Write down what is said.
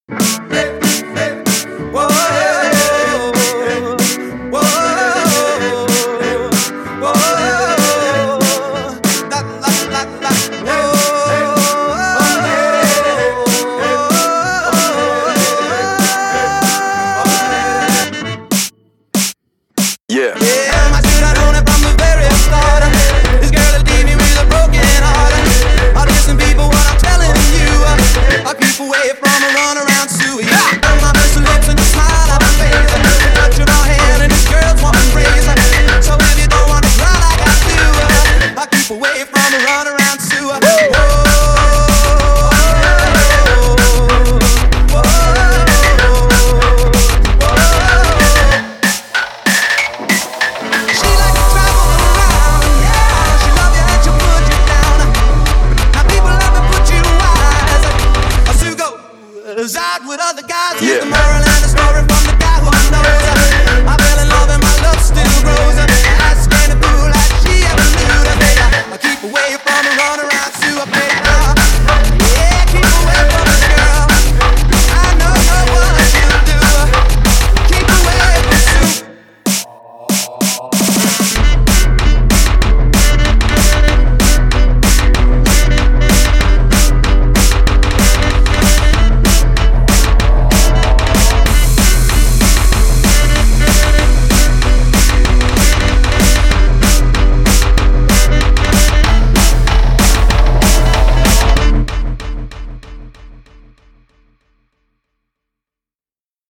Whoa, whoa, whoa, la la la la, Yeah. yeah, my dude, I known it from the very start. This girl will leave me with a broken heart. Listen, people, what I'm telling you, I keep away from a run around Suey. My mercy lips and a smile on my face. Touch your hand and this girl's wanting praise. So if you don't want to cry like I do, I keep away from a run around Suey. Out with other guys, here's the moral and the story from the guy who knows. I fell in love and my love still grows. I stand a fool like she ever knew. I keep away from